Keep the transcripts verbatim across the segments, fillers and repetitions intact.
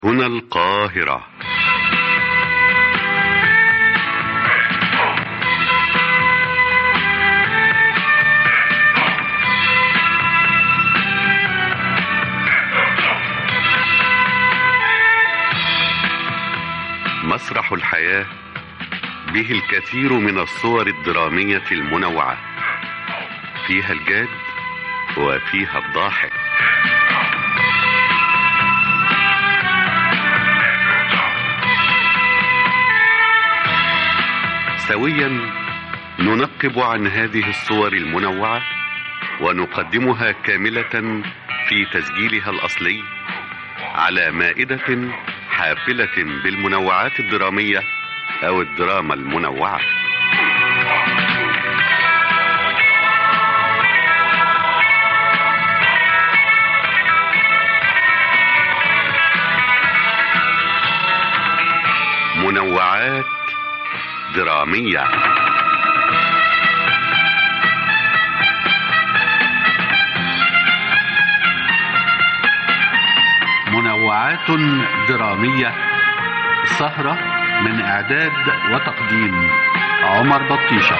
هنا القاهرة. مسرح الحياة به الكثير من الصور الدرامية المنوعة، فيها الجاد وفيها الضاحك. سويا ننقب عن هذه الصور المنوعة ونقدمها كاملة في تسجيلها الأصلي على مائدة حافلة بالمنوعات الدرامية أو الدراما المنوعة. منوعات درامية. منوعات درامية، سهرة من إعداد وتقديم عمر بطيشة،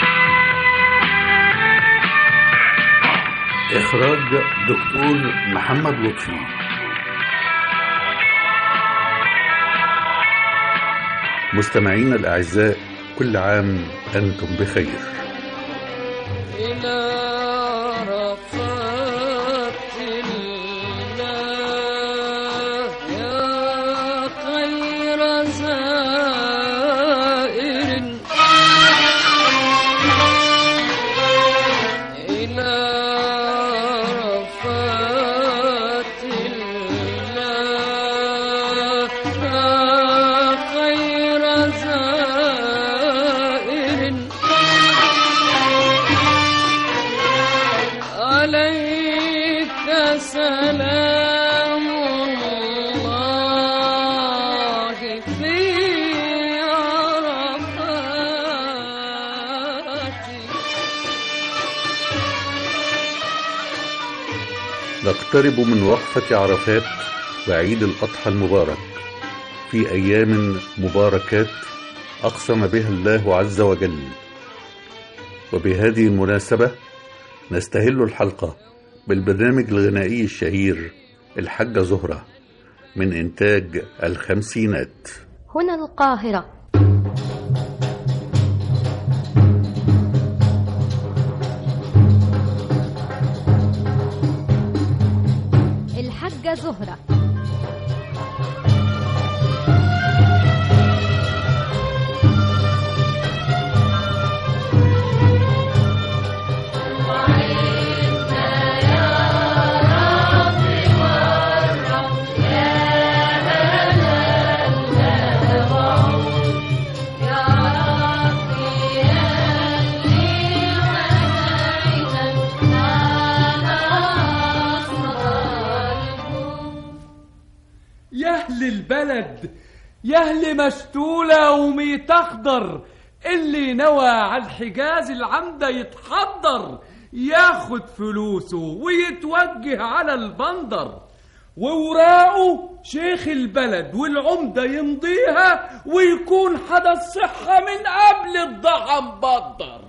إخراج دكتور محمد لطفي. مستمعين الأعزاء، كل عام أنتم بخير. إلى رفات الله يا خير زائر، إلى رفات الله يا خير زائر، عليك سلام الله في عرفات. نقترب من وقفة عرفات وعيد الأضحى المبارك في أيام مباركات أقسم بها الله عز وجل، وبهذه المناسبة نستهل الحلقة بالبرنامج الغنائي الشهير الحاجة زهرة من إنتاج الخمسينات. هنا القاهرة. الحاجة زهرة البلد، يهل مشتولة وميت أخضر، اللي نوى على الحجاز العمدة يتحضر، ياخد فلوسه ويتوجه على البندر، ووراقه شيخ البلد والعمدة يمضيها، ويكون حدا الصحة من قبل الضحى مبدر.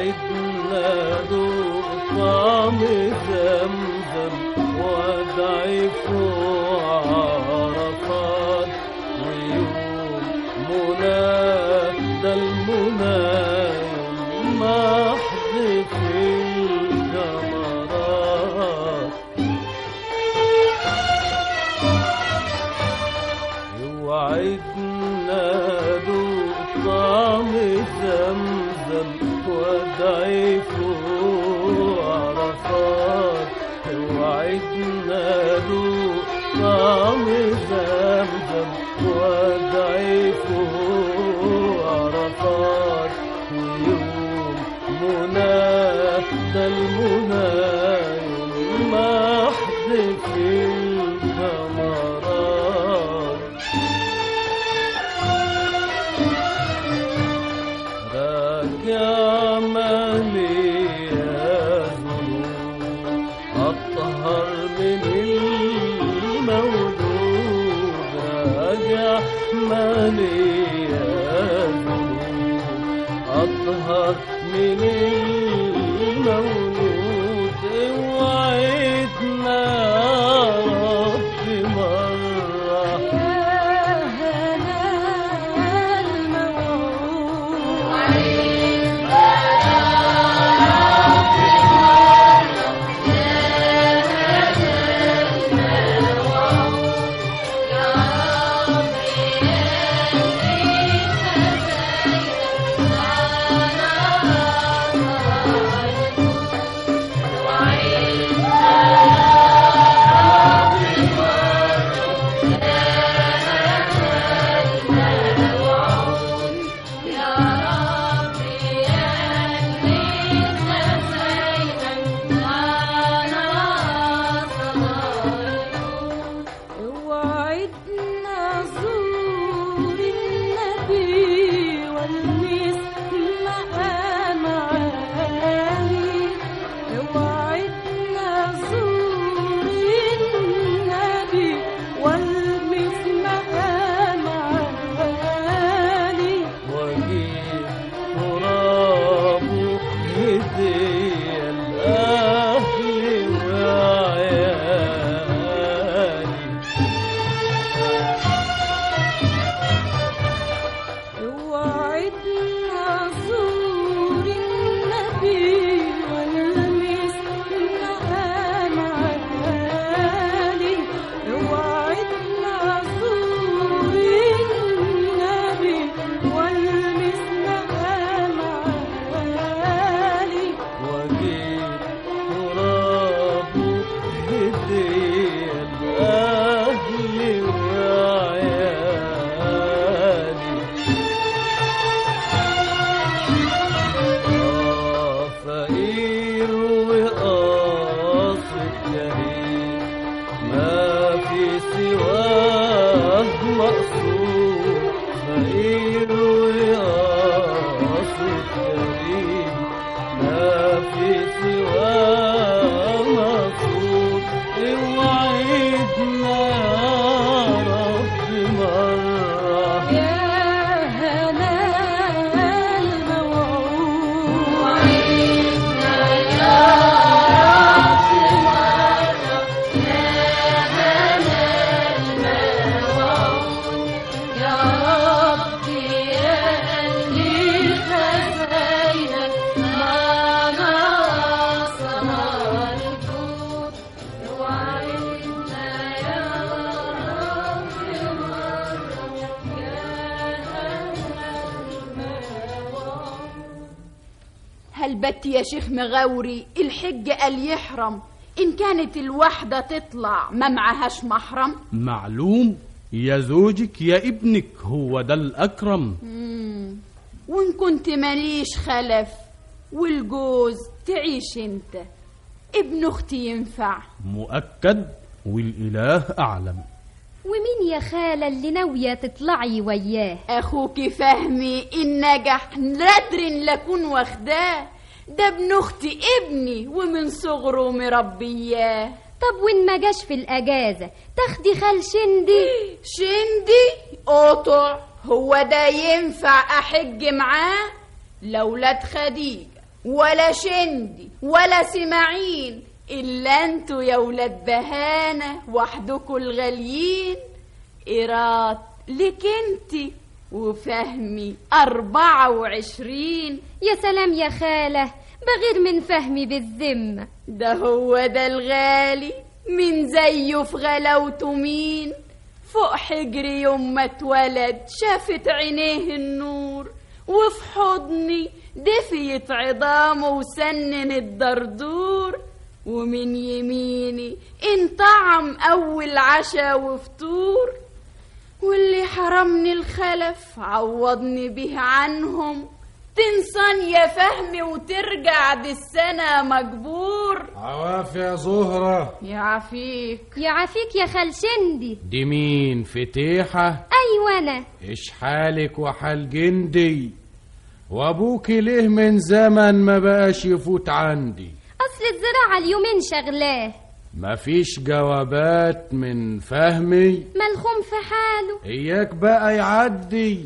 وعدنا ذوق طعم زمزم وادعي فوق عرفات ويوم منى ده المنى يوم محض في الجمرات وعدنا ذوق طعم زمزم وادعي فوق عرفات وعدنا ذوق طعم زمزم وادعي فوق عرفات ويوم منى ده المنى يوم محض في الجمرات راجع مالي ذنوب أطهر من المولود راجع مالي ذنوب أطهر من المولود وعدنا رب مرة هلبت يا شيخ مغاوري الحج قال يحرم إن كانت الواحدة تطلع ما معهاش محرم. معلوم يا زوجك يا ابنك هو ده الأكرم. مم. وإن كنت ماليش خلف والجوز تعيش انت ابن أختي ينفع؟ مؤكد والإله أعلم. ومين يا خالة اللي ناوية تطلعي وياه؟ أخوك فهمي إن نجح نادر لكون واخداه، ده ابن أختي ابني ومن صغره مربياه. طب وإن ما جاش في الأجازة تاخدي خال شندي؟ شندي قطع، هو ده ينفع أحج معاه؟ لولاد خديجة ولا شندي ولا سماعين إلا انتوا يا ولاد بهانة وحدكوا الغاليين. إيراد لك انتي وفهمي أربعة وعشرين. يا سلام يا خالة، بغير من فهمي بالذمة. ده هو ده الغالي، من زيه في غلاوته مين؟ فوق حجري يوم ما اتولد شافت عينيه النور، وفي حضني دفيت عظامه وسنن الدردور، ومن يميني انطعم أول عشا وفطور، واللي حرمني الخلف عوضني به عنهم. تنسان يا فهمي وترجع دي السنة مجبور. عواف يا زهرة. يعافيك يعافيك يا خال شندي. دي مين فتيحة؟ أيوة أنا. إيش حالك وحال جندي؟ وأبوك ليه من زمن ما بقاش يفوت عندي؟ أصل الزراعة اليومين شغلاه. مفيش جوابات من فهمي؟ ملخوم في حاله. إياك بقى يعدي.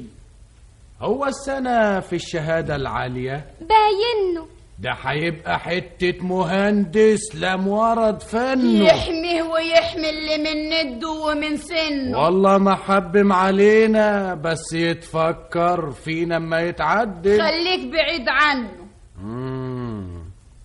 هو السنة في الشهادة العالية باينه ده هيبقى حتة مهندس لم ورد فنه، يحميه ويحمي اللي من نده ومن سنه. والله ما حبم علينا، بس يتفكر فينا اما يتعدل. خليك بعيد عنه. مم.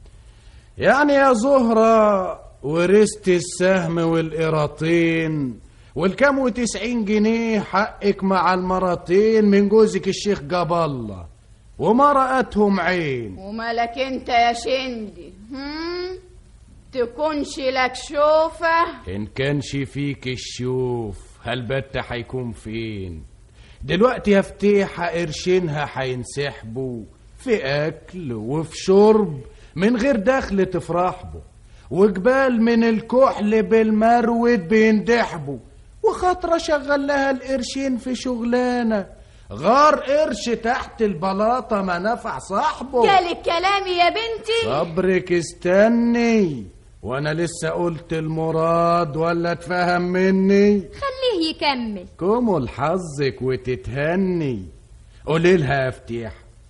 يعني يا زهرة ورثت السهم والقراطين والكام وتسعين جنيه حقك مع المرتين من جوزك الشيخ جاب الله، وما رأتهم عين. ومالك انت يا شندي؟ هم؟ تكونش لك شوفة؟ ان كانش فيك الشوف هالبت هيكون فين؟ دلوقتي يا فتيحة قرشينها هينسحبوا في اكل وفي شرب من غير دخل تفرحبوا، وجبال من الكحل بالمرود بيندحبوا، وخاطرة شغل لها القرشين في شغلانة غار قرش تحت البلاطة ما نفع صاحبه. جالك كلامي يا بنتي؟ صبرك استني، وانا لسه قلت المراد ولا تفهم مني؟ خليه يكمل. كمل حظك وتتهني. قولي لها يا فتيح،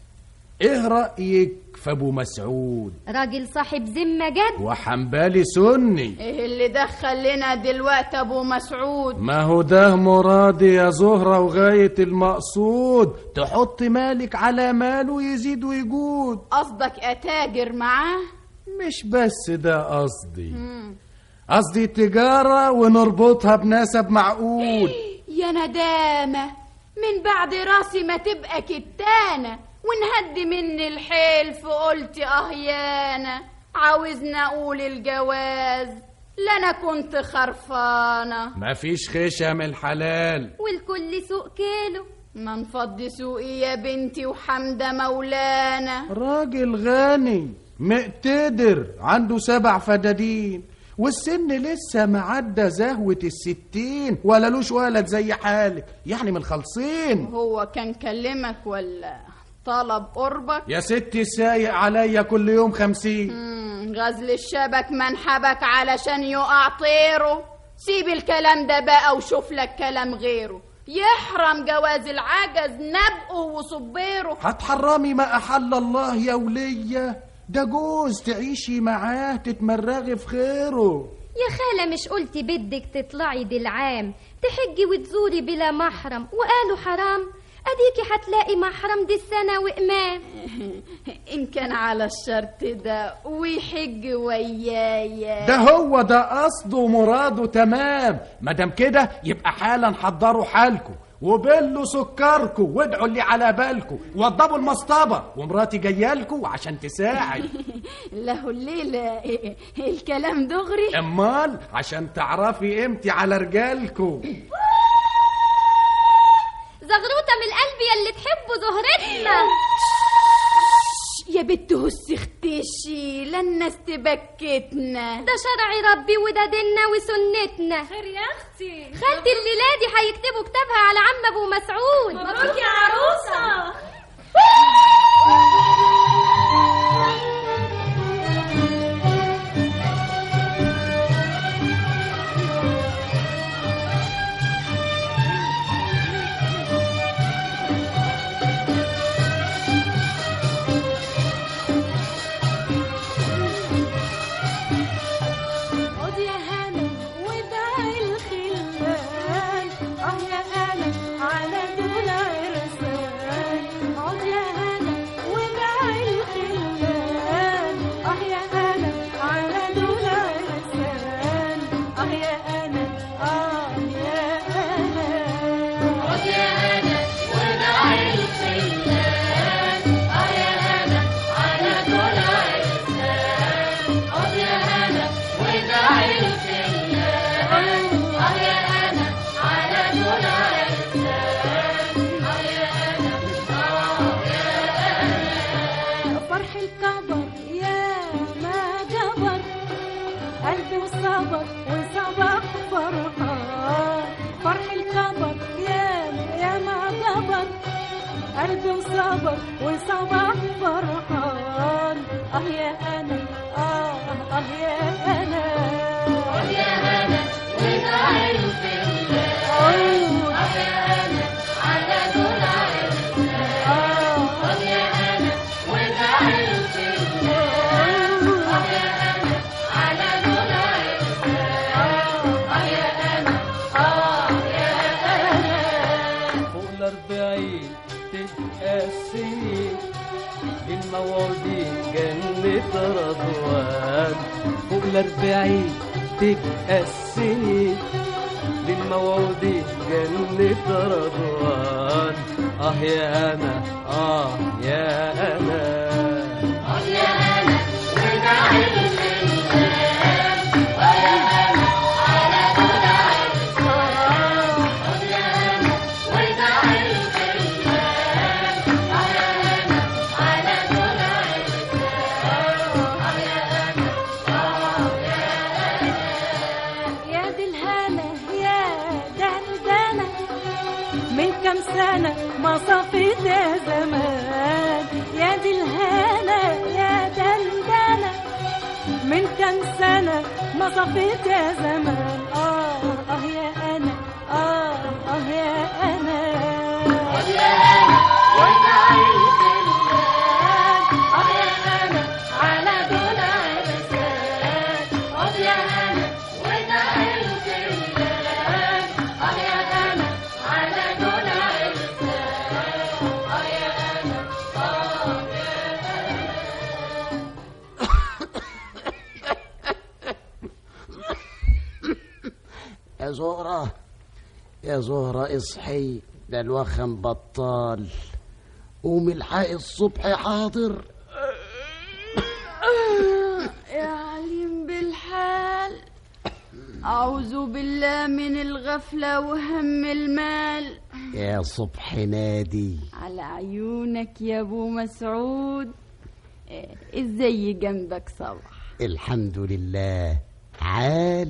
ايه رأيك في ابو مسعود؟ راجل صاحب ذمة جد وحنبالي سني. ايه اللي دخل لنا دلوقتي ابو مسعود؟ ما هو ده مرادي يا زهرة وغاية المقصود، تحط مالك على ماله يزيد ويجود. قصدك اتاجر معاه؟ مش بس ده قصدي، قصدي تجارة ونربطها بنسب معقول. يا ندامة، من بعد راسي ما تبقى كتانة ونهدي مني الحيل، فقلت اهيانة عاوزنا اقول الجواز، لا انا كنت خرفانة. مفيش خشم الحلال والكل سوق كيلو. ما نفضي سوقي يا بنتي وحمدة مولانا. راجل غني مقتدر عنده سبع فدادين، والسن لسه معدى زهوة الستين، ولا لوش ولد زي حالك، يعني من خلصين. هو كان كلمك ولا طلب قربك؟ يا ستي سايق عليا كل يوم خمسين. مم، غزل الشبك منحبك علشان يقع طيره. سيب الكلام ده بقى وشوف لك كلام غيره، يحرم جواز العجز نبقه وصبيره. هتحرمي ما أحل الله يا ولية؟ ده جوز تعيشي معاه تتمرغي في خيره. يا خالة مش قلتي بدك تطلعي دي العام تحجي وتزوري بلا محرم وقالوا حرام؟ اديكي هتلاقي محرم دي السنة وإمام. إن كان على الشرط ده ويحج ويايا. ده هو ده قصده ومراده تمام. مادام كده يبقى حالا حضروا حالكم وبلوا سكركم وادعوا اللي على بالكم وضبوا المصطبة، ومراتي جايالكم عشان تساعد. له الليلة الكلام دغري. امال عشان تعرفي قيمتي على رجالكم. زغروطة من القلب يلي تحبوا زهرتنا. يا بنت هس اختشي لنا استبكتنا. ده شرع ربي وده ديننا وسنتنا. خير يا اختي. خالتي الليلة دي هيكتبوا كتابها على عم ابو مسعود. مبروك يا عروسة. نهار وصباح فرحان. اه يا انا اه اه يا انا اه يا انا وداعي في الله. اه يا انا على دون عرفنا. اه يا انا وداعي في الله. اه يا انا على دون عرفنا. اه يا انا اه يا انا فوق الأربعين تبقى السنين للمواعيد جنة رضوان. فوق الأربعين تبقى السنين للمواعيد جنة رضوان. آه يا أنا آه يا أنا اه يا انا وداعي في الله. اه يا انا على دون عرفنا. اه يا انا وداعي في الله. اه يا انا على دون عرفنا. اه يا انا اه يا انا يا دي الهنا يا دندنة من كم سنة ما صفيت يا زمان. يا دي الهنا يا دندنة من كم سنة ما صفيت يا زمان. آه آه يا أنا آه آه يا أنا اه يا انا وداعي في الله. اه يا انا على دون عرفنا. اه يا انا وداعي في الله. اه يا انا على دون عرفنا. اه يا انا اه يا زهرة يا زهرة اصحي، ده الوخم بطال. قومي الحقي الصبح حاضر. يا عليم بالحال، أعوذ بالله من الغفلة وهم المال. يا صبح نادي على عيونك يا أبو مسعود. إيه، ازاي جنبك صبح؟ الحمد لله. تعال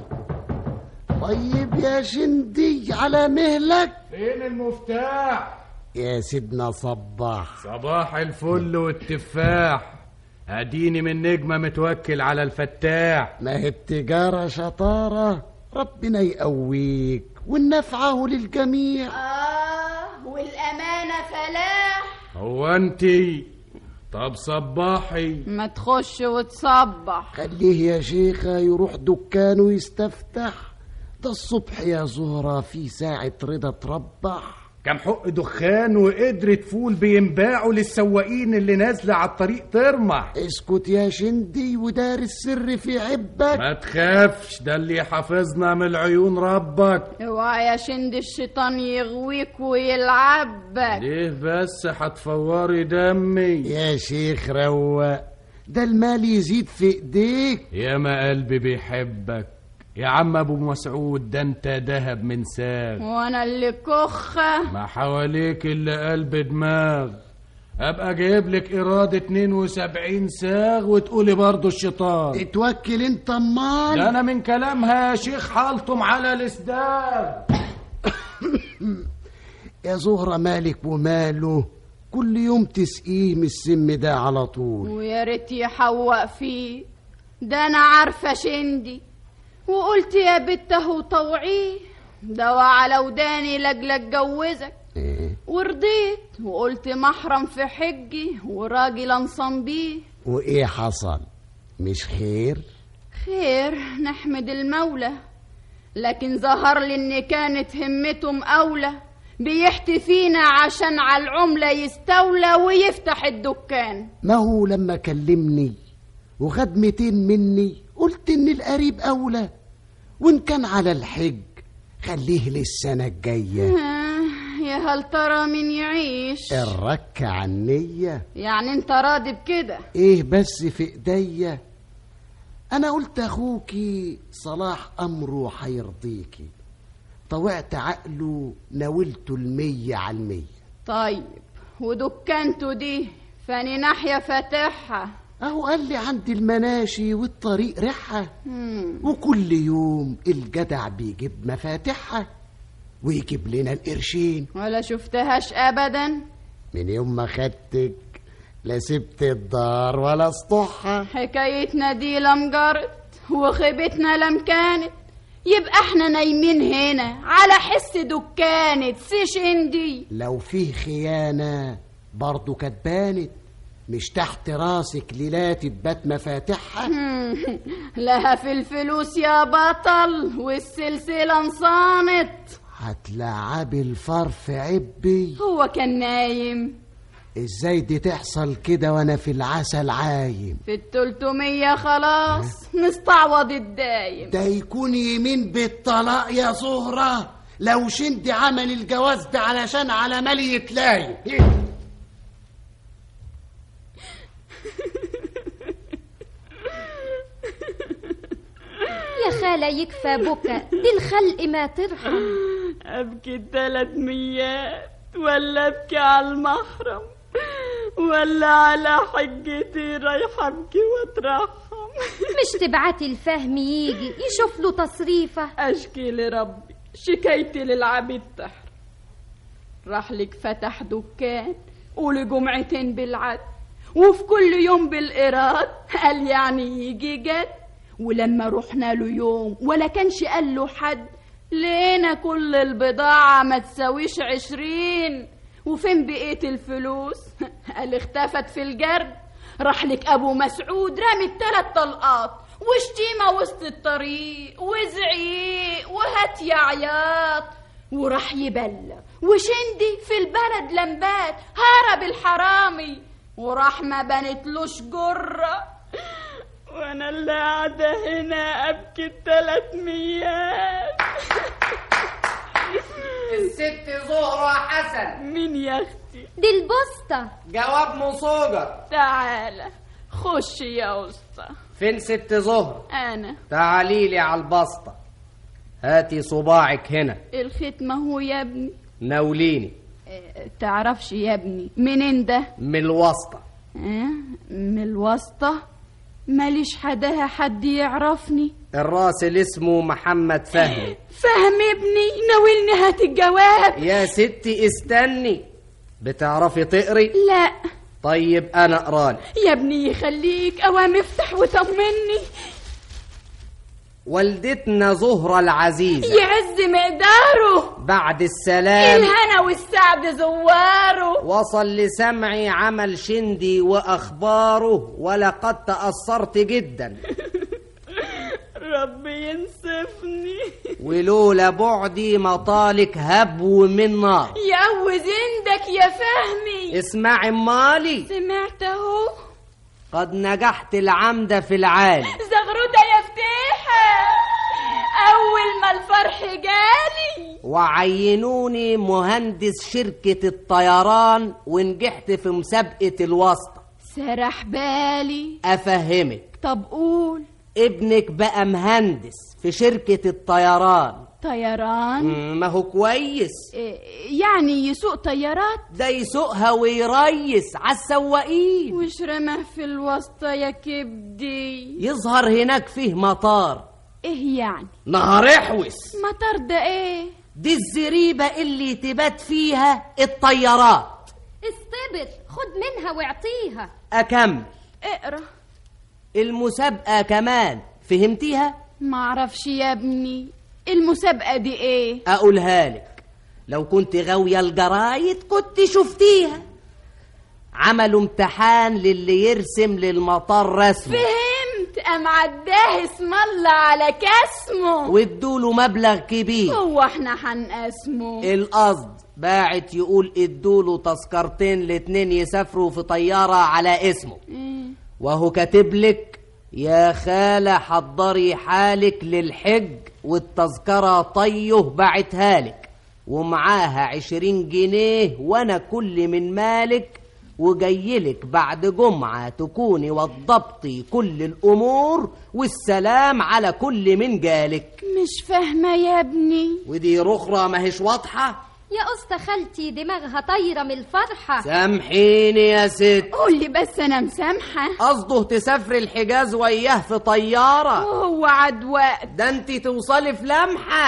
طيب يا شندي على مهلك. فين المفتاح؟ يا سيدنا صباح. صباح الفل والتفاح. اديني من نجمة متوكل على الفتاح. ما هي التجارة شطارة، ربنا يقويك والنفعه للجميع. آه والأمانة فلاح. هو انتي؟ طب صباحي. ما تخش وتصبح. خليه يا شيخة يروح دكانه يستفتح. ده الصبح يا زهرة في ساعة رضا تربح. كم حق دخان وقدرة فول بينباعوا للسواقين اللي نازلة على الطريق ترمح. اسكت يا شندي ودار السر في عبك. ما تخافش، ده اللي حافظنا من العيون ربك. اوعى يا شند الشيطان يغويك ويلعبك. ليه بس هتفوري دمي؟ يا شيخ روق، ده المال يزيد في ايديك. يا ما قلبي بيحبك يا عم ابو مسعود، ده انت دهب من ساغ وانا اللي كخة. ما حواليك اللي قلب دماغ. ابقى جايب لك ايراد اتنين وسبعين ساغ وتقولي برضو الشيطان. اتوكل انت امال. ده انا من كلامها يا شيخ حالتم على الاسداد. يا زهرة مالك وماله، كل يوم تسقيه من السم ده على طول. ويا ريت يحوق فيه، ده انا عارفة شندي وقلت يا بته طوعيه. ده وعلى وداني لاجل اتجوزك. إيه؟ ورضيت وقلت محرم في حجي وراجل انصم بيه. وايه حصل؟ مش خير؟ خير نحمد المولى، لكن ظهر لي ان كانت همتهم اولى. بيحتي فينا عشان على العملة يستولى ويفتح الدكان. ما هو لما كلمني وخد ميتين مني قلت ان القريب اولى، وان كان على الحج خليه للسنة الجاية. يا هل ترى من يعيش؟ الرك عنية. يعني انت راضي بكده؟ ايه بس في ايديا. انا قلت اخوكي صلاح امره حيرضيكي، طوعت عقله ناولته المية على المية. طيب ودكانته دي فاني ناحية فاتحها؟ اهو قال لي عند المناشي والطريق ريحها، وكل يوم الجدع بيجيب مفاتحها ويجيب لنا القرشين. ولا شفتهاش ابدا. من يوم ما خدتك لا سبت الدار ولا سطحها. حكايتنا دي لم جرت وخيبتنا لم كانت، يبقى احنا نايمين هنا على حس دكانت سيش اندي. لو فيه خيانة برضو كانت بانت، مش تحت راسك ليلات تبات مفاتحها. لها في الفلوس يا بطل والسلسلة انصانت. هتلعبي الفار في عبي. هو كان نايم؟ ازاي دي تحصل كده وانا في العسل عايم؟ في التلتمية خلاص نستعوض الدايم. ده يكون يمين بالطلاق يا زهرة لو شندي عمل الجواز ده علشان على مالي يتلايم. يا خالة يكفى بكى، دي الخلق ما ترحم. أبكي الثلاث ميات ولا أبكي على المحرم ولا على حجتي رايحة أبكي وأترحم. مش تبعتي الفهم يجي يشوف له تصريفة؟ أشكي لربي شكايتي للعبيد تحر. راح لك فتح دكان ولجمعتين بالعد وفي كل يوم بالإيراد، قال يعني يجي جد. ولما رحنا له يوم ولا كانش قال له حد، لقينا كل البضاعة ما تساويش عشرين. وفين بقيت الفلوس؟ قال اختفت في الجرد. راح لك أبو مسعود رامي التلات طلقات وشتيمة وسط الطريق وزعيق وهات يا عياط. وراح يبلغ وشندي في البلد لمبات هرب الحرامي. وراح ما بنتلوش جرة وانا اللي قاعدة هنا ابكي التلات ميات. الست زهرة حسن. مين يا اختي؟ دي البسطة. جواب مصوجة. تعالى خش يا اسطى. فين ست زهرة؟ انا. تعاليلي على البسطة. هاتي صباعك هنا. الختمة هو يا ابني. ناوليني. اه تعرفش يا ابني منين ده؟ من الوسطة. اه من الوسطة؟ ماليش حدها حد يعرفني. الراسل اسمه محمد فهمي. فهم ابني ناولني هات الجواب. يا ستي استني، بتعرفي تقري؟ لا. طيب انا اقرالي. يا ابني يخليك اوام افتح وطمني. والدتنا زهرة العزيزة يعز مقداره بعد السلام الهنا والسعد زواره. وصل لسمعي عمل شندي وأخباره ولقد تأثرت جدا. ربي ينصفني. ولولا بعدي مطالك هبو من نار. يقوز عندك يا فهمي. اسمعي مالي. سمعت اهو. قد نجحت العمدة في العالي. زغروطة يا فتيحة أول ما الفرح جالي. وعينوني مهندس شركة الطيران ونجحت في مسابقة الواسطة. سرح بالي. أفهمك. طب قول. ابنك بقى مهندس في شركة الطيران. طيران؟ ما هو كويس. يعني يسوق طيارات؟ ده يسوقها ويريس عالسواقين. وش رماه في الوسطى يا كبدي؟ يظهر هناك فيه مطار. ايه يعني؟ نهار احوس. مطار ده ايه؟ دي الزريبة اللي تبات فيها الطيارات. استبر خد منها واعطيها. اكمل. اقرا. المسابقة كمان فهمتيها؟ معرفش يا ابني. المسابقة دي ايه؟ اقولها لك، لو كنت غاوية الجرايد كنت شفتيها. عملوا امتحان للي يرسم للمطار رسمه. فهمت. ام عداه اسم الله على كاسمه وادوله مبلغ كبير. هو احنا هنقسمه؟ القصد باعت يقول ادوله تذكرتين الاتنين يسافروا في طيارة على اسمه. إيه؟ وهو كاتبلك يا خالة حضري حالك للحج والتذكرة طيه بعتها لك ومعاها عشرين جنيه وانا كل من مالك، وجايلك بعد جمعة تكوني وضبطي كل الامور والسلام على كل من جالك. مش فاهمة يا ابني. ودي رخرة ماهيش واضحة يا أسطى خالتي دماغها طايرة من الفرحة. سامحيني يا ست. قولي بس أنا مسامحة. قصده تسافري الحجاز وياه في طيارة. وهو عد وقت. ده انتي توصلي في لمحة.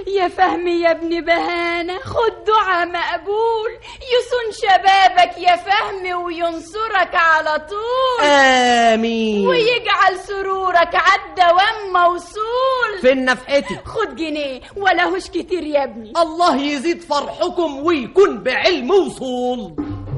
يا فهمي يا ابن بهانة، خد دعاء مقبول يصون شبابك يا فهمي وينصرك على طول. آمين. ويجعل سرورك عالدوام موصول. فين نفحتي؟ خد جنيه ولا هوش كتير يا ابني. الله يزيد فرحكم ويكون بعلم وصول.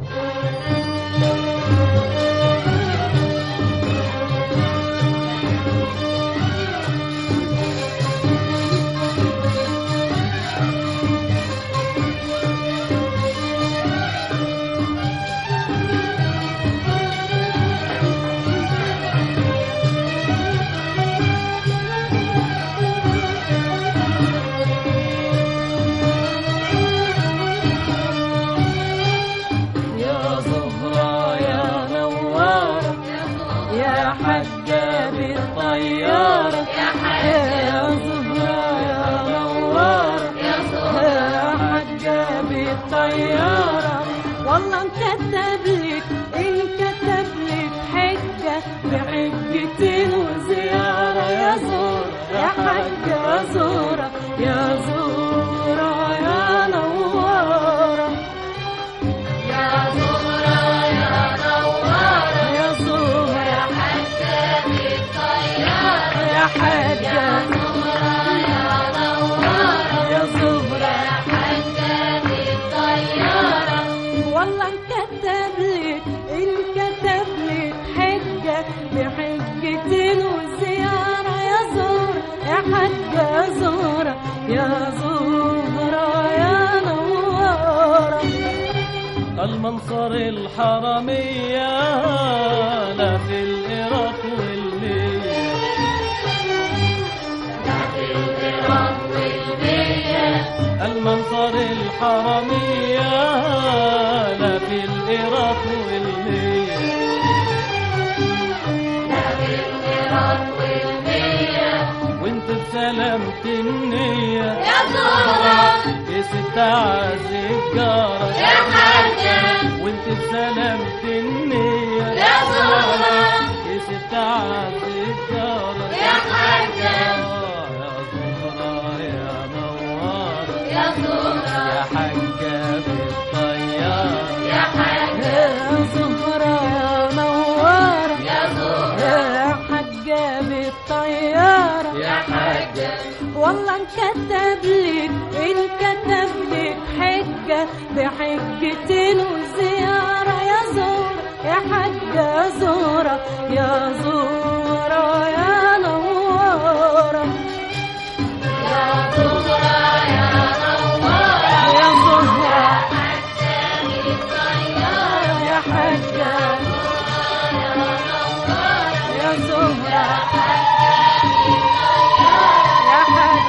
والله انكتب لك انكتب لك حجة بحجتين وزيارة يا زورة يا حجة زورة يا زورة يا نوارة يا زورة يا نوارة يا زورة يا حجة بالطيارة يا حجة زورة يا نوارة يا زورة يا حجة بالطيارة. والله انكتب لك انكتب لك حجة بحجتين وزيارة يا زورة يا حجة زورة يا زورة يا نوارة. المنصر الحرمية لا في العراق والمية لا في العراق والمية المنصر الحرمية لا في العراق والمية لا في العراق والمية. وانت بسلامة النية يا زورة يا ست عزي الجارة يا حجة وانت بسلامة النية يا زورة يا ست عزي الجارة يا حجة يا زهرة يا نوارة يا زورة يا حجة بالطيارة يا حجة يا زهرة يا نوارة يا زورة يا حجة بالطيارة يا حجة. والله انكتب لك انكتب لك حجة بحجتين وزيارة يا زورة يا حجة زورة يا زورة يا نوارة يا زورة يا نوارة يا زهرة حجة بالطيارة يا حجة يا زهرة يا حجة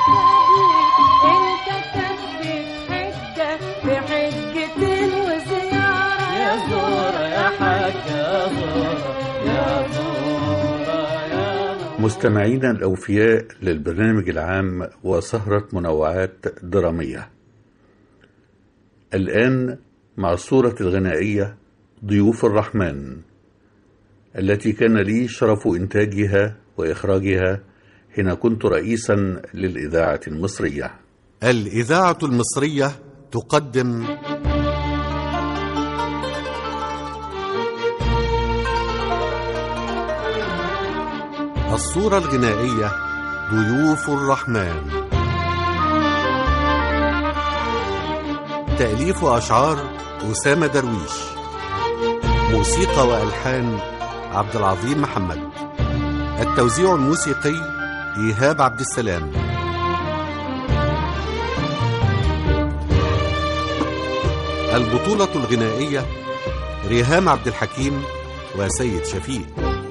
انكتب لك حجة بحجتين وزيارة يا زهرة يا حجة زهرة يا زهرة يا مستمعينا الأوفياء للبرنامج العام وسهرة منوعات درامية. الآن مع الصورة الغنائية ضيوف الرحمن التي كان لي شرف إنتاجها وإخراجها حين كنت رئيسا للإذاعة المصرية. الإذاعة المصرية تقدم الصورة الغنائية ضيوف الرحمن. تأليف وأشعار أسامة درويش، موسيقى وألحان عبد العظيم محمد، التوزيع الموسيقي إيهاب عبد السلام. البطولة الغنائية ريهام عبد الحكيم وسيد شفيق.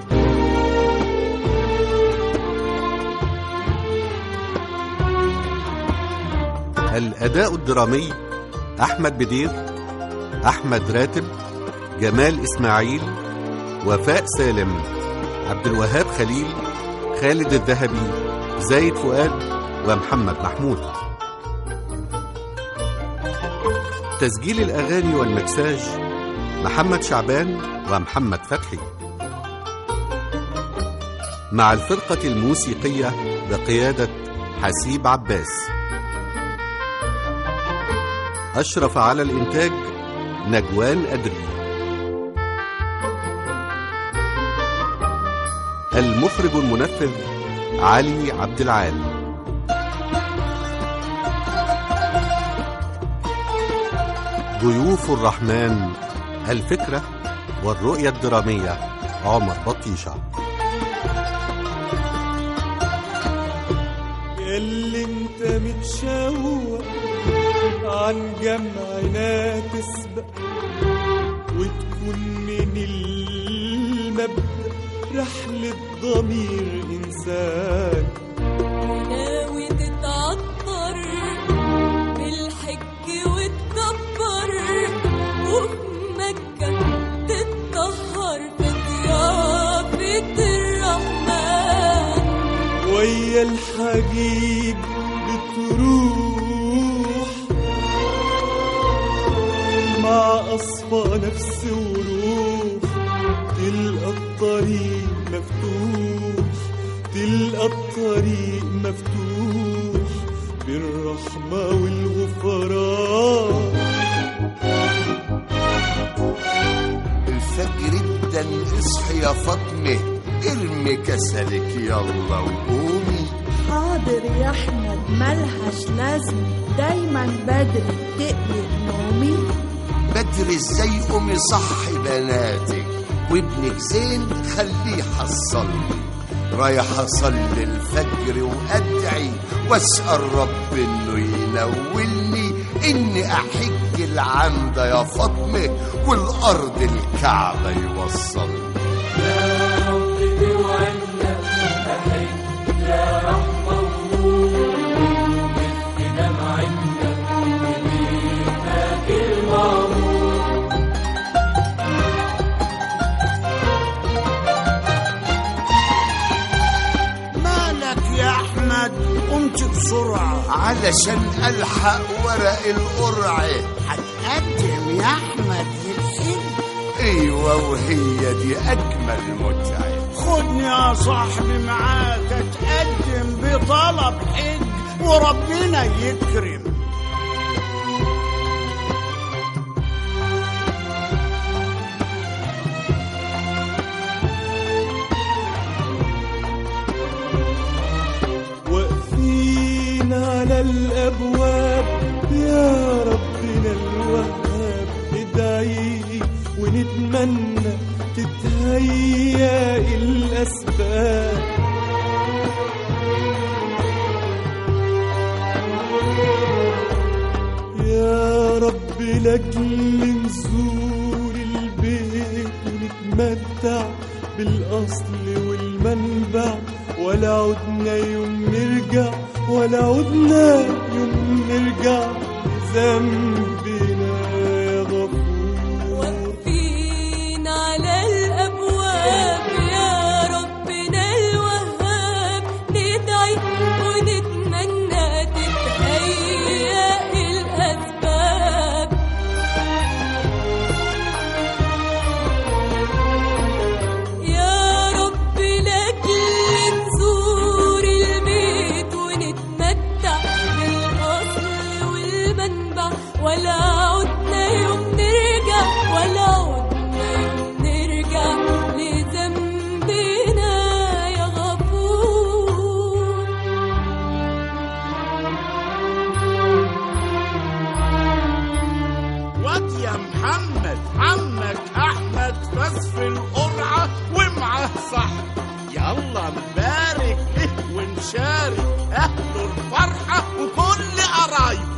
الأداء الدرامي أحمد بدير، أحمد راتب، جمال إسماعيل، وفاء سالم، عبد الوهاب خليل، خالد الذهبي، زايد فؤاد، ومحمد محمود. تسجيل الأغاني والمكساج محمد شعبان ومحمد فتحي، مع الفرقة الموسيقية بقيادة حسيب عباس. أشرف على الإنتاج نجوان أدري. المخرج المنفذ علي عبد العال. ضيوف الرحمن: الفكرة والرؤية الدرامية عمر بطيشة. اللي انت متشوق عن جمعنا تسبق وتكون من المبدأ رحلة ضمير إنسان، ناوي تتعطر بالحج وتكبر وفي مكة تتطهر في ضيافة الرحمن، ويا الحجيج بتروح مع أصفى نفس وروح، تلقى الطريق مفتوح، تلقى الطريق مفتوح بالرحمة والغفران. الفجر ادن اصحي يا فاطمة، ارمي كسلك يلا وقومي. حاضر يا احمد ملهاش لازم، دايما بدري تقلق نومي. بدري ازاي؟ قومي صحي بناتك وابنك زين خليه يحصلني. رايح اصلي الفجر وادعي واسال رب انه ينولني اني احج العام ده يا فاطمه والارض الكعبه يوصلني. يا رب توعدنا أحج يا رحمة ونجد في دمعنا ببيتك المعمور. مالك يا أحمد قمت بسرعة؟ علشان ألحق ورق القرعة. هتقدم يا أحمد للحلم؟ ايوه وهي دي اجمل متعه. خدني يا صاحبي معاك اتقدم بطلب حج وربنا يكرم. واقفين على الابواب يا ربنا الوهاب، ندعي ونتمنى تتهيأ الأسباب. يا رب لأجل نزور البيت ونتمتع بالأصل والمنبع، ولا عدنا يوم نرجع، ولا عدنا يوم نرجع لذنبنا يا غفور. واقفين على الأبواب يا ربنا الوهاب، ندعي ونتمنى تتهيأ الأسباب. يا رب لأجل نزور البيت ونتمتع بالأصل والمنبع، ولا عدنا يوم نرجع، ولا عدنا يوم نرجع لذنبنا يا غفور. واد يا محمد عمك أحمد فاز في القرعة ومعاه صاحبه، يلا نبارك له ونشارك أهله الفرحة وكل قرايبه.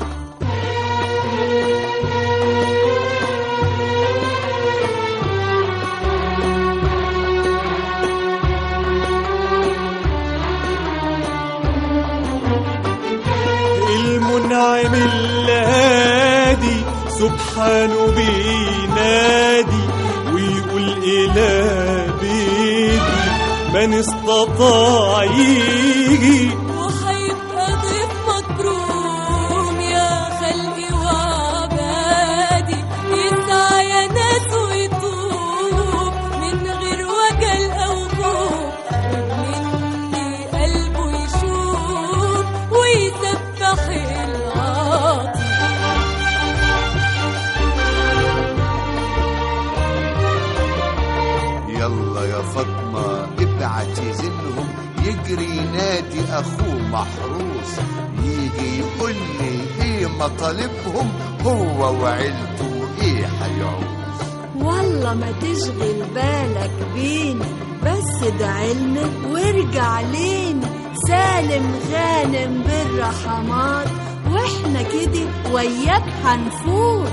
المنعم الهادي سبحانه بينادي ويقول إلى بيدي من استطاع يجي، وهيبقى ضيف مكروم يا خلقي وعبادي، يسعى يا ناس ويطوب من غير وجل أو خوف، مني قلبه يشوف ويسبح العاطي. يجري ينادي اخوه محروس، يجي يقول لي ايه مطالبهم هو وعيلته ايه هيعوز. والله ما تشغل بالك بينا، بس ادعيلنا وارجع لينا سالم غانم بالرحمات، واحنا كده وياك هنفوز.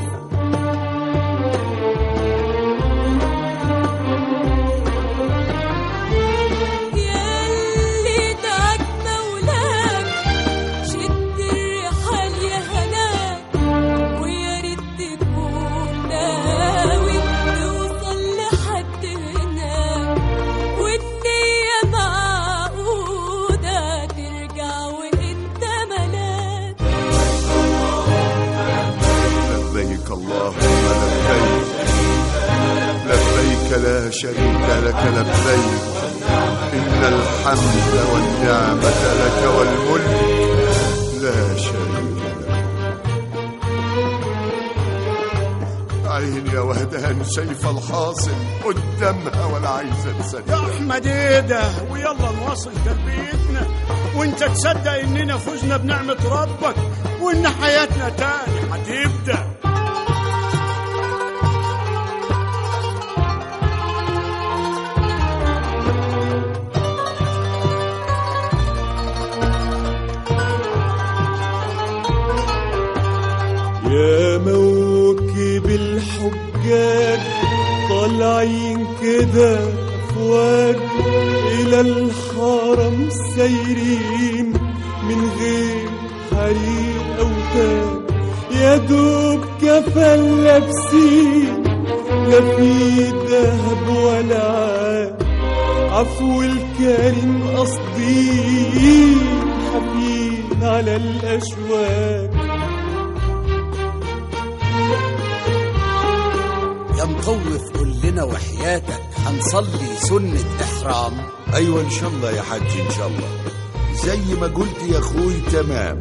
لا شريك لك لبيك، إن الحمد والنعمة لك والملك لا شريك لك. عيني يا وهدان شايفة الحاصل قدامها ولا عايزة تصدق. يا أحمد إيه ده؟ ويلا نواصل تربيتنا، وانت تصدق إننا فزنا بنعمة ربك وإن حياتنا تاني هتبدأ. يا موكب الحجاج طالعين كده أفواج إلى الحرم سايرين من غير حرير أو تاج، يا دوب كفن لابسين لا في دهب ولا عاد، عفو الكريم قصدين حافين على الأشواك. يا مطوف قول لنا وحياتك هنصلي سنة إحرام؟ أيوة إن شاء الله يا حاج إن شاء الله، زي ما قلت يا أخوي تمام.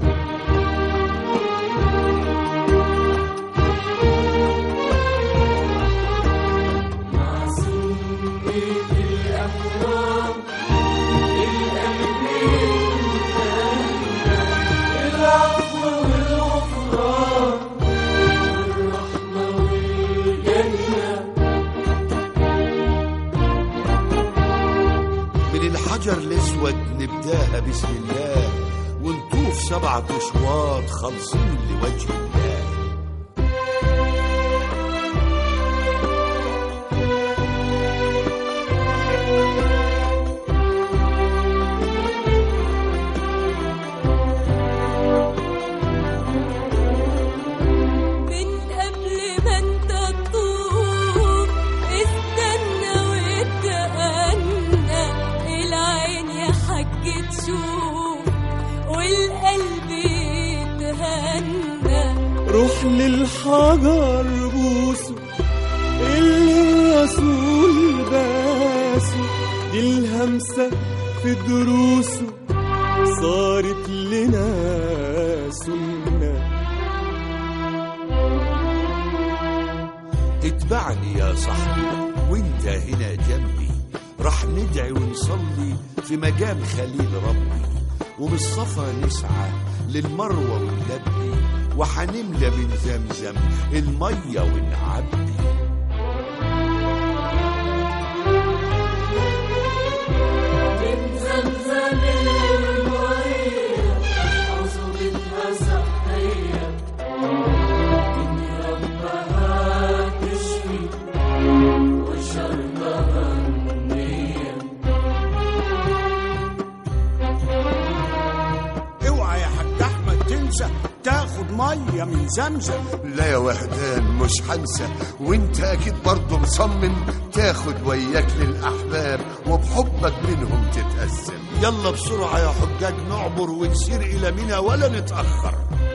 الحجر الاسود نبداها بسم الله، ونطوف سبعة اشواط خالصين لوجه الله. روح للحجر بوسه اللي الرسول باسه، دي الهمسة في دروسه صارت لنا سنة. اتبعني يا صاحبي وانت هنا جنبي، رح ندعي ونصلي في مقام خليل ربي، وبالصفا نسعى للمروة ونلبي، وحنملى من زمزم المية ونعبي. من زمزم المية عصبتها صحية، إن ربها تشفي وشربها النية. اوعى يا حاج أحمد تنسى تاخد مية من زمزم. لا يا وهدان مش هنسى، وانت اكيد برضه مصمم تاخد وياك للاحباب وبحبك منهم تتقسم. يلا بسرعة يا حجاج نعبر ونسير الى منى ولا نتأخر.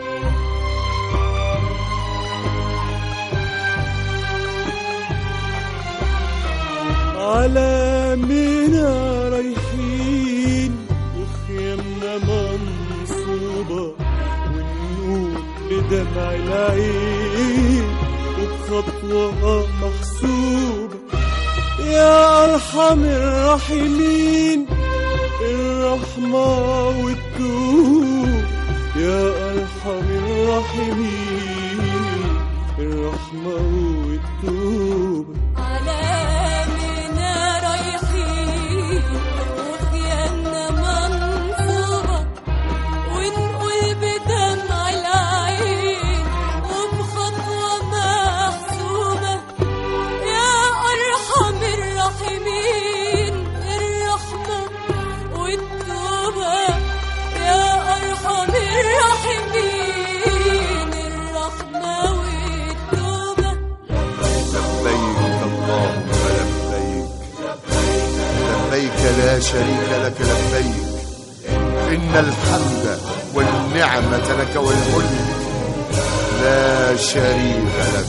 على منى رايحين وخيامنا منصوبة، بدمع العين وبخطوة محسوبة. يا أرحم الراحمين الرحمة والتوب يا أرحم الراحمين، الرحمة والتوب. على منا رايحين وخيامنا منصوبة، ونقول بدمع العين وبخطوة محسوبة يا أرحم الراحمين، الرحمة والتوبة يا أرحم الراحمين، الرحمة والتوبة. لبيك اللهم لبيك، لبيك لا شريك لك لبيك، إن الحمد والنعمة لك والملك لا شريك لك.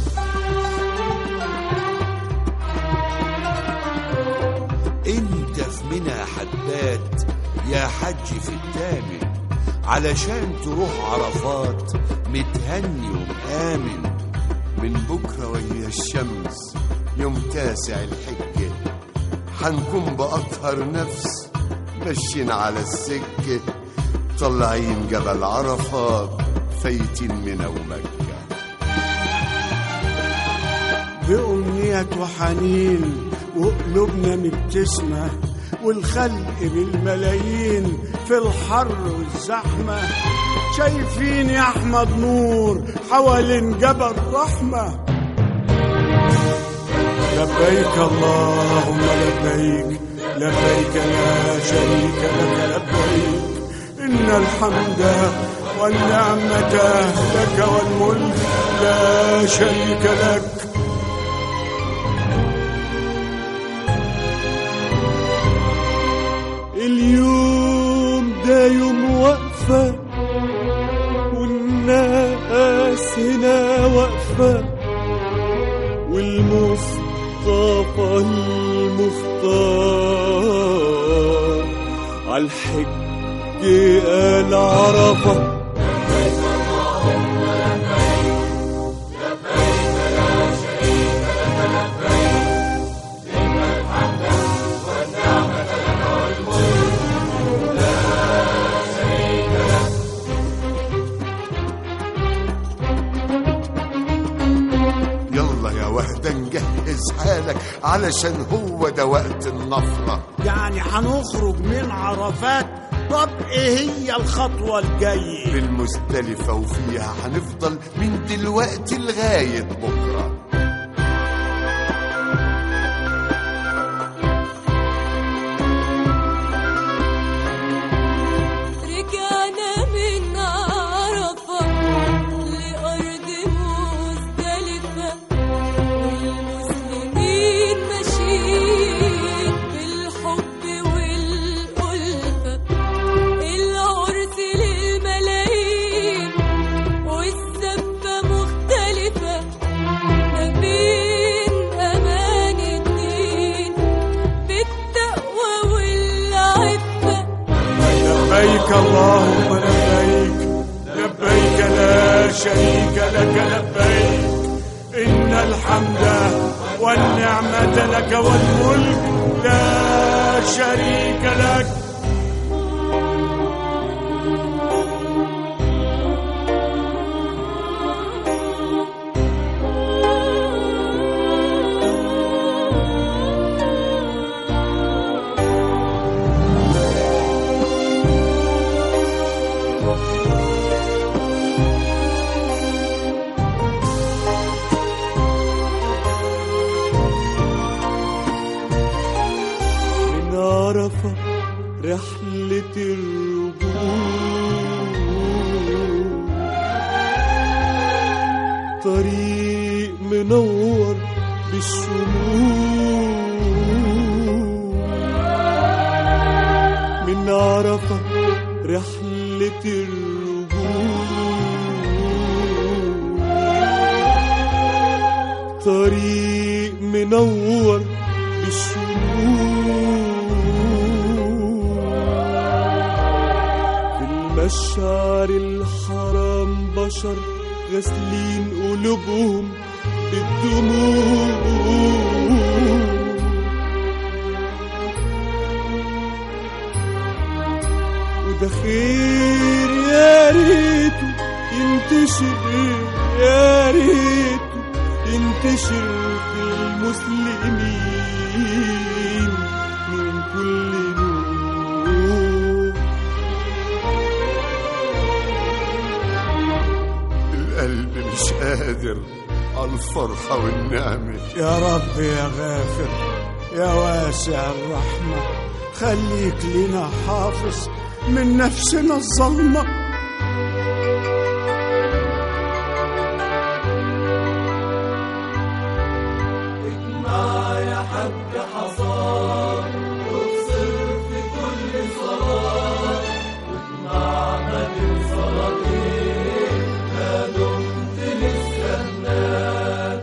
انت في منى حبات يا حج في الثامن، علشان تروح عرفات متهني ومآمن. من بكرة وهي الشمس يوم تاسع الحجة، حنكون بأطهر نفس ماشيين على السكة، طلعين جبل عرفات فايتين منى ومكة. بأمنية وحنين وقلوبنا مبتسمة، والخلق بالملايين في الحر والزحمة، شايفين يا أحمد نور حوالين جبل رحمة. لبيك اللهم لبيك، لبيك لا شريك لك لبيك، إن الحمد والنعمة لك والملك لا شريك لك. اليوم ده يوم وقفة والناس هنا واقفة، والمصطفى المختار عالحج قال عرفة. نجهز حالك علشان هو ده وقت النفرة. يعني هنخرج من عرفات، طب ايه هي الخطوة الجاية؟ بالمزدلفة، وفيها هنفضل من دلوقتي لغاية بكرة. لبيك اللهم لبيك، لبيك لا شريك لك لبيك، إن الحمد والنعمة لك والملك لا شريك لك. عرفة رحلة الرجوع، طريق منور بالشموع، من عرفة رحلة الرجوع، طريق منور بالشموع، مشعر الحرام بشر غسلين قلوبهم بالدموع، الخير يا ريته ينتشر، يا ريته ينتشر في المسلمين من كل نور. القلب مش قادر على الفرحة والنعمة. يا رب يا غافر يا واسع الرحمة، خليك لنا حافظ من نفسنا الظلمة. اجمع يا حج حصاد وابصر في كل صلاة، واجمع ما بين صلاتين ما دمت لسه هناك.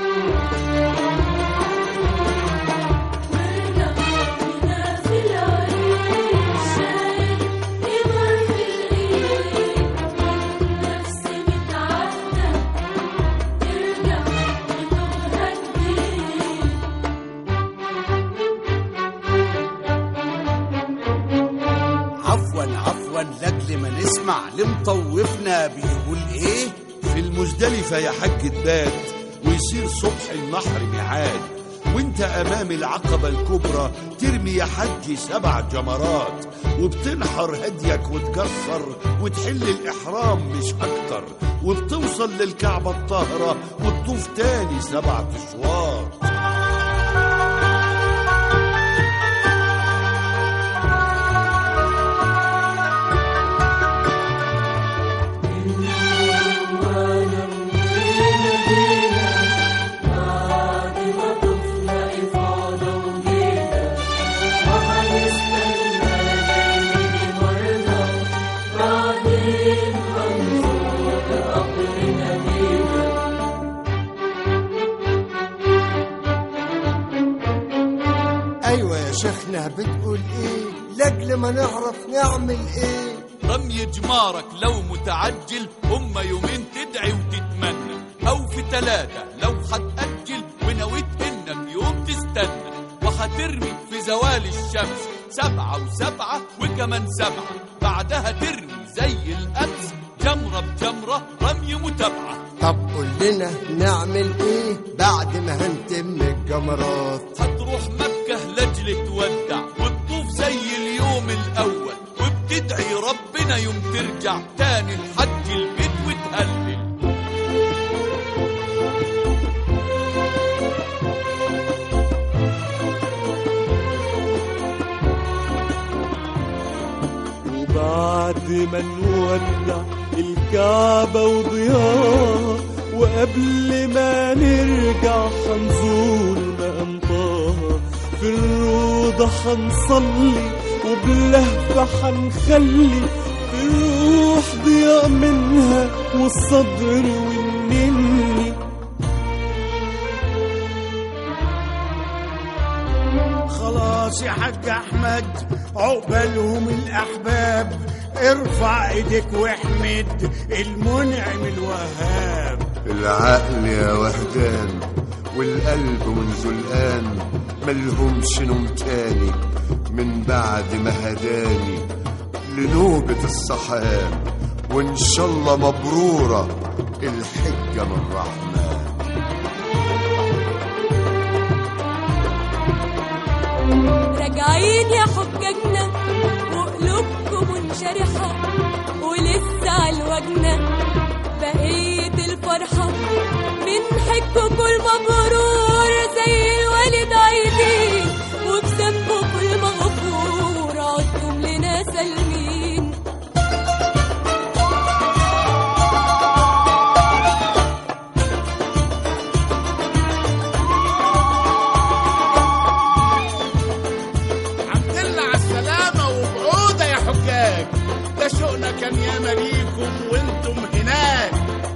لاجل ما نسمع لمطوفنا بيقول ايه. في المزدلفة يا حج تبات ويصير صبح النحر ميعاد، وانت امام العقبة الكبرى ترمي يا حج سبع جمرات، وبتنحر هديك وتكسر وتحل الاحرام مش اكتر، وبتوصل للكعبة الطاهرة وتطوف تاني سبع اشواط. ايوه يا شيخنا بتقول ايه؟ لاجل ما نعرف نعمل ايه. رمي جمارك لو متعجل هم يومين تدعي وتتمنى، او في ثلاثة لو هتأجل ونويت انك يوم تستنى، وهترمي في زوال الشمس سبعة وسبعة وكمان سبعة، بعدها ترمي زي الأمس جمرة بجمرة رمي متابعة. طب قول لنا نعمل ايه بعد ما هنتم الجمرات؟ هتروح مكة لجل تودع وتطوف زي اليوم الأول، وبتدعي ربنا يوم ترجع تاني الحج البيت وتهلل. وبعد ما نولع الكعبة وضياء، وقبل ما نرجع حنزور مقام طه، في الروضة حنصلي وبلهفة حنخلي في الروح ضياء منها والصدر والنني. خلاص يا حاج احمد عقبالهم الاحباب، ارفع ايدك واحمد المنعم الوهاب. العقل يا وهدان والقلب منذ الآن ملهمش نوم تاني من بعد ما هداني لنوبة الصحاب، وإن شاء الله مبرورة الحجة من الرحمن. راجعين يا حجاجنا وقلوبكم منشرحة، ولسه على الوجنة بقية الفرحة، من حجكم المبرور زي الوالد عايزين، وبذنبكم المغفور عدتم لنا سالمين. ده شوقنا كان ياما ليكم وانتم هناك.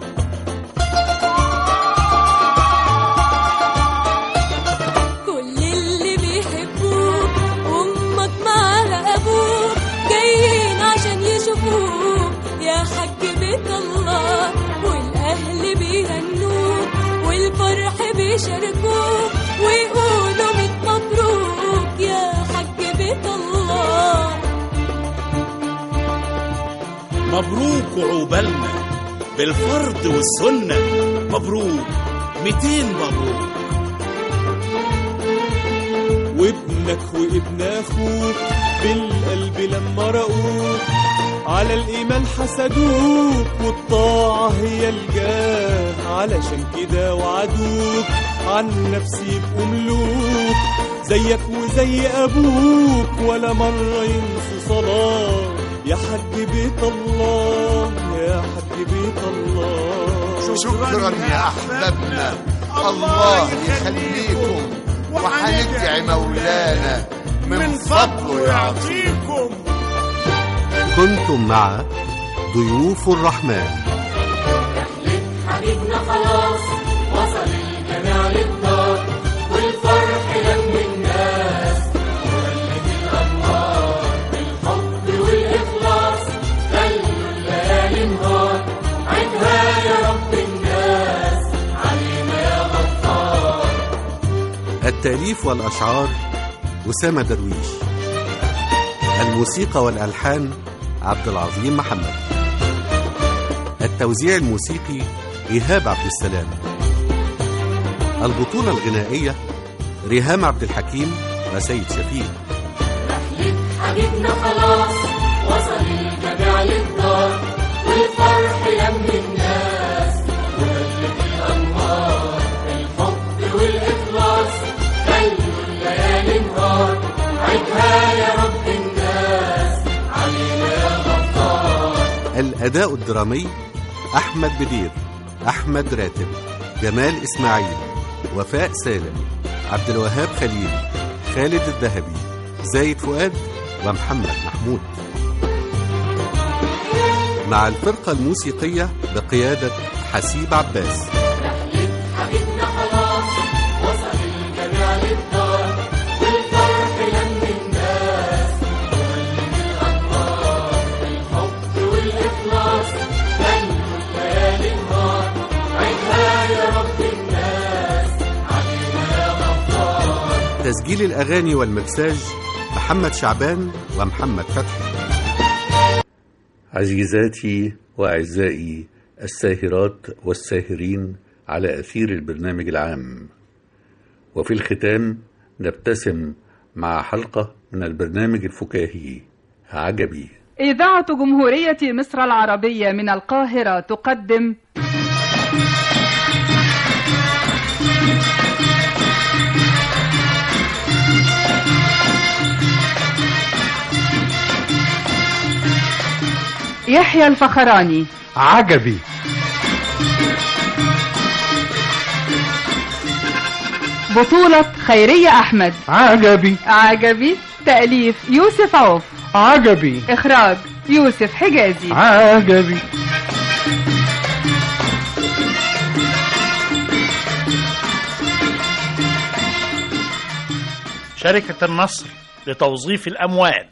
كل اللي بيحبوك وامك معاها ابوك جايين عشان يشوفوك يا حج بيت الله، والاهل بيهنوك والفرح بيشاركوك ويقولوا ميت مبروك يا حج بيت الله. مبروك وعقبالنا بالفرض والسنة، مبروك ميتين مبروك. وابنك وابن اخوك بالقلب لما رأوك على الإيمان حسدوك، والطاعة هي الجاه، علشان كده وعدوك عن نفسي يبقوا ملوك زيك وزي أبوك، ولا مرة ينسوا صلاة يا حج بيت الله، يا حج بيت الله. شكرا يا أحبابنا، الله يخليكم، وحندعي مولانا من فضله يعطيكم. كنتم مع ضيوف الرحمن. رحلة حبيبنا خلاص وصل الجميع للدار، والفرح لم الناس وولد الأنوار بالحب والإخلاص، خلوا الليالي نهار، عيدها يا رب الناس علينا يا غفار. التأليف والأشعار أسامة درويش، الموسيقى والألحان عبد العظيم محمد، التوزيع الموسيقي إيهاب عبد السلام، البطولة الغنائية ريهام عبد الحكيم وسيد شفيق. رحلة حبيبنا خلاص وصل الجميع للدار، والفرح لم الناس وولد الأنوار بالحب والإخلاص، خلوا الليالي نهار، عيدها يا رب الناس علينا يا غفار. الأداء الدرامي أحمد بدير، أحمد راتب، جمال إسماعيل، وفاء سالم، عبد الوهاب خليل، خالد الذهبي، زايد فؤاد، ومحمد محمود. مع الفرقة الموسيقية بقيادة حسيب عباس. رحلة حبيبنا خلاص وصل الجميع للدار، والفرح لم الناس وولد الأنوار بالحب والإخلاص، خلوا الليالي نهار، عيدها يا رب الناس علينا يا غفار. تسجيل الأغاني والمكساج محمد شعبان ومحمد فتحي. عزيزاتي وأعزائي الساهرات والساهرين على أثير البرنامج العام، وفي الختام نبتسم مع حلقة من البرنامج الفكاهي عجبي. إذاعة جمهورية مصر العربية من القاهرة تقدم يحيى الفخراني عجبي. بطولة خيرية أحمد عجبي. عجبي. تأليف يوسف عوف عجبي. إخراج يوسف حجازي عجبي. شركة النصر لتوظيف الأموال.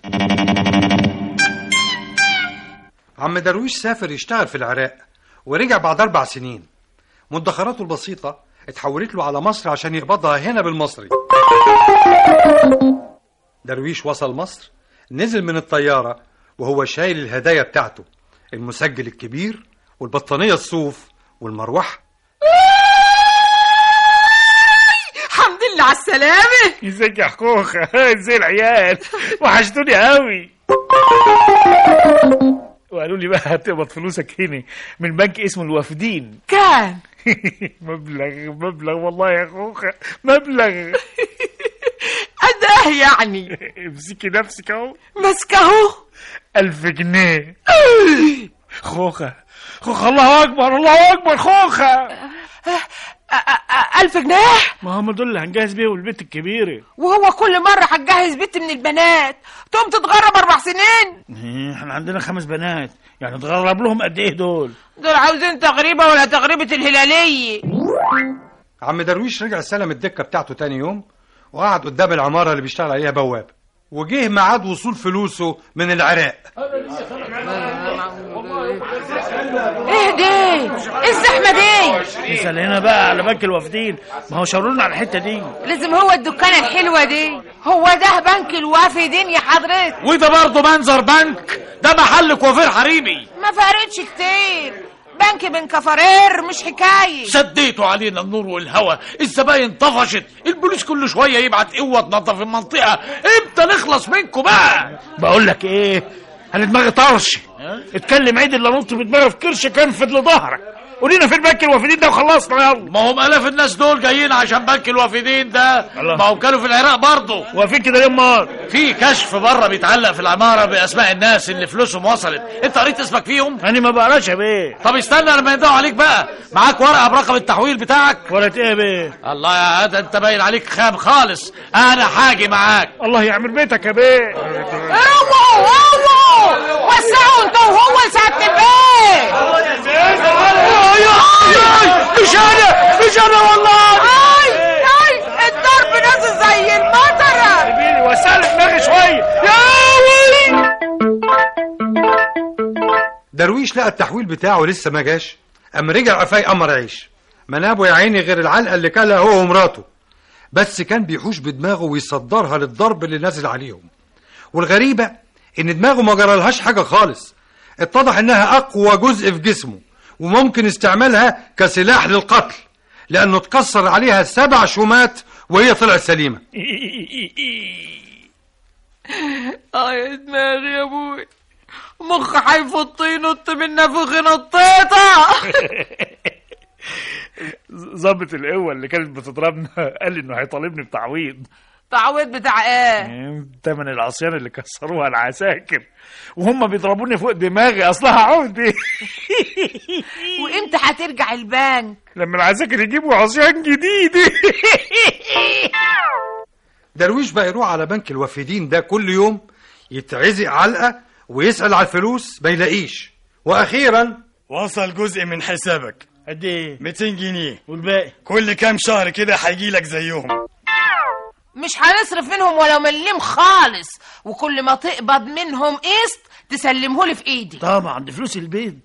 عم درويش سافر يشتغل في العراق ورجع بعد أربع سنين. مدخراته البسيطة اتحولت له على مصر عشان يقبضها هنا بالمصري. درويش وصل مصر، نزل من الطيارة وهو شايل الهدايا بتاعته، المسجل الكبير والبطانية الصوف والمروحة. الحمد لله على السلامة. ازيك يا حكوخة؟ ازاي العيال؟ وحشتوني قوي. وقالوا لي بقى هتقبض فلوسك هنا من بنك اسمه الوافدين. كان مبلغ مبلغ والله يا خوخة، مبلغ. قد ايه يعني؟ امسكي نفسك اهو. ماسكه اهو. ألف جنيه. خوخة خوخة، الله أكبر الله أكبر. خوخة ألف جنيه؟ ما هم دول اللي هنجهز بيهم البيت الكبيرة. وهو كل مرة هتجهز بنت من البنات تقوم تتغرب أربع سنين؟ احنا عندنا خمس بنات، يعني تغرب لهم قد ايه دول؟ دول عاوزين تغريبة ولا تغريبة الهلالية. عم درويش رجع سلم الدكة بتاعته تاني يوم وقعد قدام العمارة اللي بيشتغل عليها بواب، وجه ميعاد وصول فلوسه من العراق. ايه دي؟ ايه الزحمة دي؟ نسأل هنا بقى على بنك الوافدين، ما هو شاورولنا على الحتة دي. لازم هو الدكانة الحلوة دي. هو ده بنك الوافدين يا حضرتك؟ وده برضه منظر بنك؟ ده محل كوافير حريمي. ما فارقش كتير، بنك بن كفرير مش حكايه. سديتوا علينا النور والهوا، الزباين طفشت، البوليس كل شويه يبعت قوه تنظف المنطقه. امتى نخلص منكم بقى؟ بقول لك ايه، انا دماغي طرش. اتكلم عيد اللي نط بدماغي في كرش كنفد لظهرك. قولينا فين بنك الوافدين ده وخلصنا يلا. ما هم الاف الناس دول جايين عشان بنك الوافدين ده. ما هم كانوا في العراق برضه. وفين كده ليه امال؟ في كشف بره بيتعلق في العماره باسماء الناس اللي فلوسهم وصلت. انت قريت اسمك فيهم؟ انا ما بقراش يا بيه. طب استنى لما يندهوا عليك بقى. معاك ورقه برقم التحويل بتاعك؟ ورقه ايه يا بيه؟ الله يا هذا انت باين عليك خام خالص. انا حاجي معاك. الله يعمل بيتك يا بيه. روحوا روحوا وسعوا انتوا وهو لسعاده البيت. مش انا مش انا والله. اي اي الضرب نازل زي المطره. سيبيني وسع دماغي شويه يا وي. درويش لقى التحويل بتاعه لسه ما جاش، اما رجع قفاي قمر عيش. منابه يا عيني غير العلقه اللي كلها هو ومراته، بس كان بيحوش بدماغه ويصدرها للضرب اللي نازل عليهم. والغريبه ان دماغه ما جرالهاش حاجه خالص، اتضح انها اقوى جزء في جسمه وممكن استعمالها كسلاح للقتل، لانه اتكسر عليها سبع شومات وهي طلعت سليمه. اه يا دماغي يا ابوي، مخ هيفط ينط من نفخ نطيطه. ظابط القوه اللي كانت بتضربنا قال لي انه هيطالبني بتعويض. تعويض بتاع ايه؟ تمن العصيان اللي كسروها العساكر، وهم بيضربوني فوق دماغي، اصلها عقدي. وامتى هترجع البنك؟ لما العساكر يجيبوا عصيان جديد. درويش بقى يروح على بنك الوافدين ده كل يوم، يتعزق علقه ويسأل على الفلوس ما يلاقيش. واخيرا وصل جزء من حسابك. قد ايه؟ مئتين جنيه. والباقي كل كام شهر كده هيجيلك زيهم. مش هنصرف منهم ولا مليم خالص، وكل ما تقبض منهم قسط تسلمه لي في ايدي. طبعا دي فلوس البيت.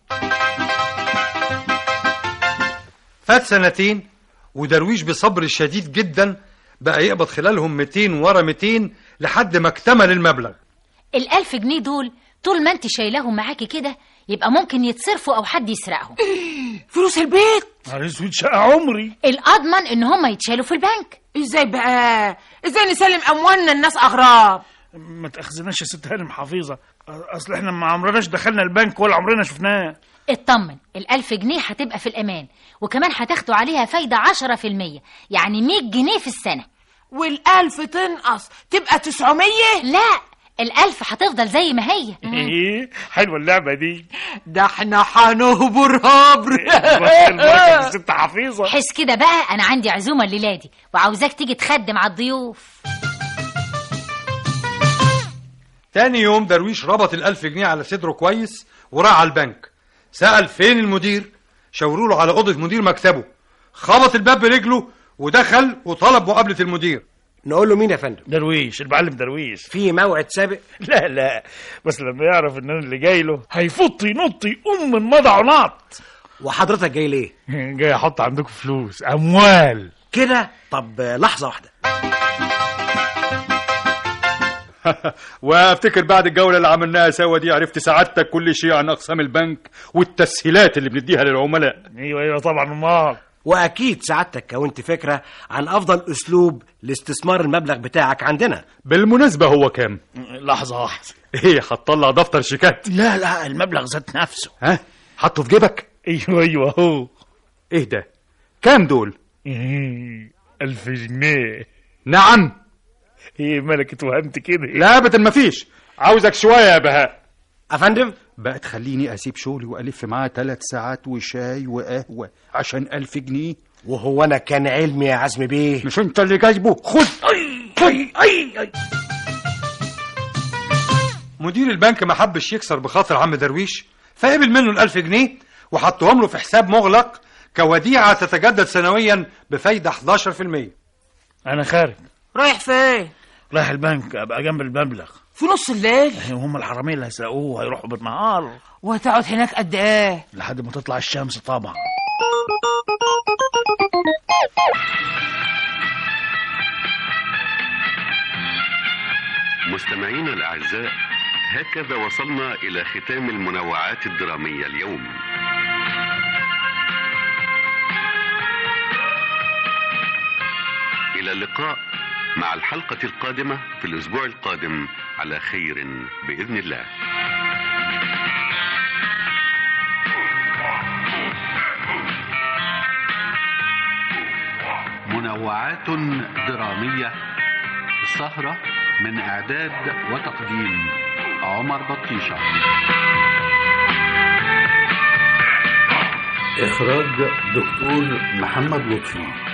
فات سنتين ودرويش بصبر شديد جدا بقى يقبض خلالهم مئتين ورا مئتين لحد ما اكتمل المبلغ. الألف جنيه دول طول ما انت شايلاهم معاكي كده يبقى ممكن يتصرفوا او حد يسرقهم. فلوس البيت. نهار اسود شقة عمري. الأضمن ان هم يتشالوا في البنك. ازاي بقى؟ ازاي نسلم اموالنا الناس اغراب؟ ما تاخذناش يا ست هانم حفيظه، اصل احنا ما عمرناش دخلنا البنك ولا عمرنا شفناه. اطمن، الألف جنيه هتبقى في الأمان، وكمان هتاخدوا عليها فايدة عشرة في المية، يعني مية جنيه في السنة. والألف تنقص تبقى تسعمية؟ لا، الألف هتفضل زي ما هي. ايه حلوة اللعبة دي. ده احنا هنهبر هبر. البركة ست حفيظة. حس كده بقى، أنا عندي عزومة الليلة دي وعاوزاك تيجي تخدم على الضيوف. تاني يوم درويش ربط الألف جنيه على صدره كويس وراح على البنك. سأل فين المدير، شاوروا له على أوضة مدير مكتبه. خبط الباب برجله ودخل وطلب مقابلة المدير. نقول له مين يا فندم؟ درويش، المعلم درويش. في موعد سابق؟ لا لا، بس لما يعرف ان انا اللي جاي له هيفط ينط يقوم من مضع ونط. وحضرتك جاي ليه؟ جاي احط عندكم فلوس، اموال كده. طب لحظة واحدة. وافتكر بعد الجولة اللي عملناها سوا دي عرفت سعادتك كل شيء عن اقسام البنك والتسهيلات اللي بنديها للعملاء. ايوه ايوه طبعا امال. واكيد سعادتك كونت فكرة عن افضل اسلوب لاستثمار المبلغ بتاعك عندنا. بالمناسبة هو كام؟ لحظة واحدة. ايه هتطلع دفتر شيكات؟ لا لا، المبلغ ذات نفسه. ها حطه في جيبك؟ ايوه ايوه هو. ايه ده؟ كام دول؟ ايه ألف جنيه. نعم. ايه مالك اتوهمت كده؟ لا ابدا مفيش، عاوزك شوية يا بهاء. افندم بقى تخليني اسيب شغلي والف معاه ثلاث ساعات وشاي وقهوة عشان ألف جنيه؟ وهو انا كان علمي يا عزمي بيه؟ مش انت اللي جايبه؟ خد. اي اي اي اي. مدير البنك ما حبش يكسر بخاطر عم درويش، فقبل منه الألف جنيه وحطهم له في حساب مغلق كوديعة تتجدد سنويا بفايدة حداشر في المية. انا خارج. رايح فين؟ رايح البنك، ابقى جنب المبلغ. في نص الليل؟ هم الحرامية اللي هيسرقوه هيروحوا بالنهار. وهتقعد هناك قد ايه؟ لحد ما تطلع الشمس طبعا. مستمعينا الأعزاء، هكذا وصلنا إلى ختام المنوعات الدرامية اليوم. إلى اللقاء مع الحلقة القادمة في الأسبوع القادم على خير بإذن الله. منوعات درامية، السهرة من إعداد وتقديم عمر بطيشة، إخراج دكتور محمد لطفي.